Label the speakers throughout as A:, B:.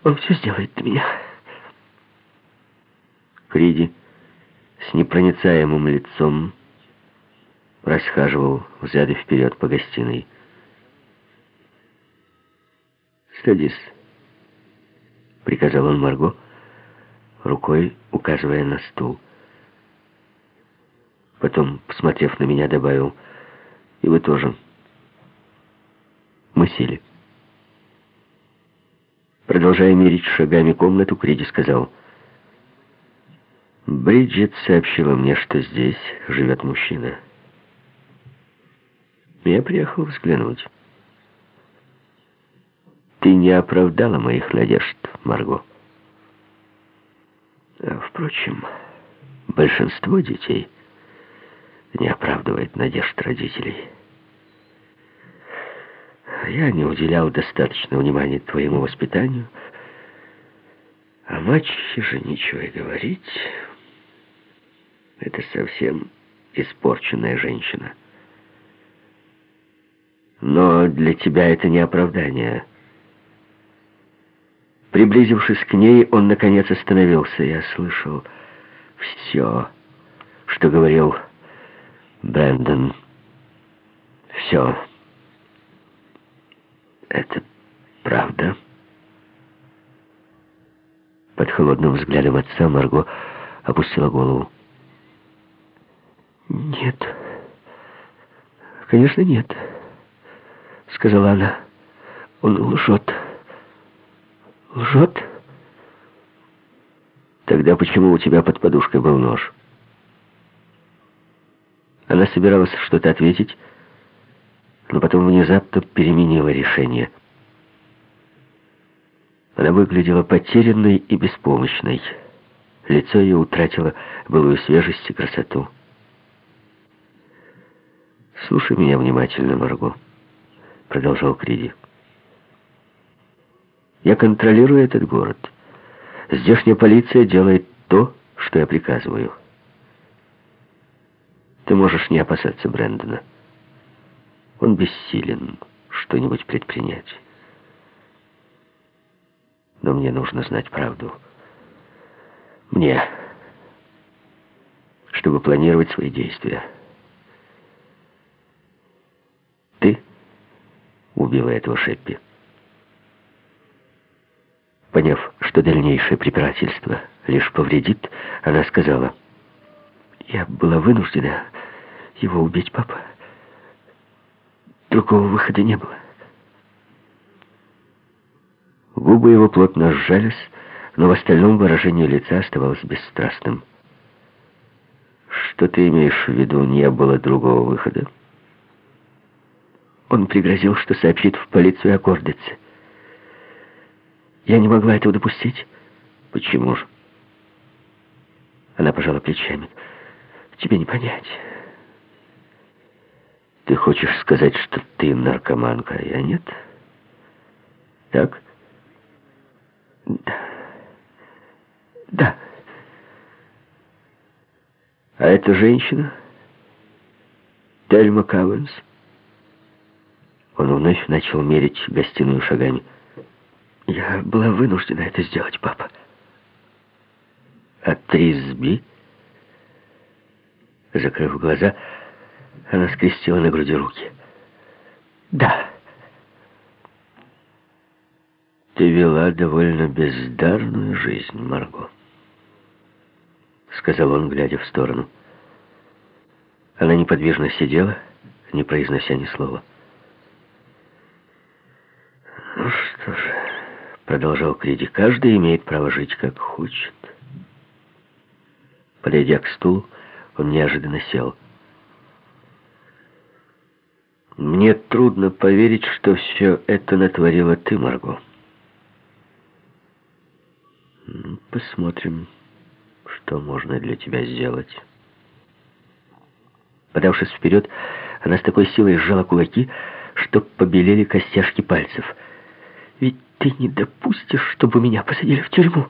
A: Он все сделает для меня.
B: Криди с непроницаемым лицом расхаживал взад и вперед по гостиной. «Садись», — приказал он Марго, рукой указывая на стул. Потом, посмотрев на меня, добавил: «И вы тоже». Мы сели. Продолжая мерить шагами комнату, Криди сказал: «Бриджит сообщила мне, что здесь живет мужчина. Я приехал взглянуть. Ты не оправдала моих надежд, Марго. Впрочем, большинство детей не оправдывает надежд родителей. Я не уделял достаточно внимания твоему воспитанию, а мачехе же ничего и говорить. Это совсем испорченная женщина. Но для тебя это не оправдание». Приблизившись к ней, он наконец остановился. Я слышал все, что говорил Брэндон. Все. Это правда? Под холодным взглядом отца Марго опустила голову.
A: «Нет, конечно, нет», — сказала она. «Он лжет. Лжет?»
B: «Тогда почему у тебя под подушкой был нож?» Она собиралась что-то ответить, но потом внезапно переменила решение. Она выглядела потерянной и беспомощной. Лицо ее утратило былую свежесть и красоту. «Слушай меня внимательно, Марго», — продолжал Криди. «Я контролирую этот город. Здешняя полиция делает то, что я приказываю. Ты можешь не опасаться Брэндона. Он бессилен что-нибудь предпринять. Но мне нужно знать правду. Мне, чтобы планировать свои действия. Ты убила этого Шеппи». Поняв, что дальнейшее препирательство лишь повредит, она сказала: «Я была вынуждена его убить, папа. Другого выхода не было». Губы его плотно сжались, но в остальном выражение лица оставалось бесстрастным. «Что ты имеешь в виду, не было другого выхода?»
A: Он пригрозил, что сообщит в полицию о Кордице. Я не могла этого допустить.
B: «Почему же?»
A: Она пожала плечами. «Тебе не понять».
B: «Ты хочешь сказать, что ты наркоманка, а я нет? Так?»
A: «Да. Да».
B: «А эта женщина? Тельма Кауэнс?» Он вновь начал мерить гостиную шагами.
A: «Я была вынуждена это сделать, папа».
B: «А Трисби?» Закрыв глаза, она скрестила на груди руки.
A: «Да».
B: «Ты вела довольно бездарную жизнь, Марго», — сказал он, глядя в сторону. Она неподвижно сидела, не произнося ни слова. «Ну что же», — продолжал Криди, — «каждый имеет право жить, как хочет». Подойдя к стулу, он неожиданно сел. «Мне трудно поверить, что все это натворила ты, Марго. Посмотрим, что можно для тебя сделать». Подавшись вперед, она с такой силой сжала кулаки, что побелели костяшки пальцев.
A: «Ведь ты не допустишь, чтобы меня посадили в тюрьму?»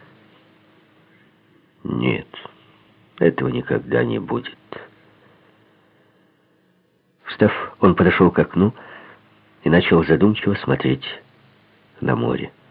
B: «Нет, этого никогда не будет». Встав, он подошел к окну и начал задумчиво смотреть на море.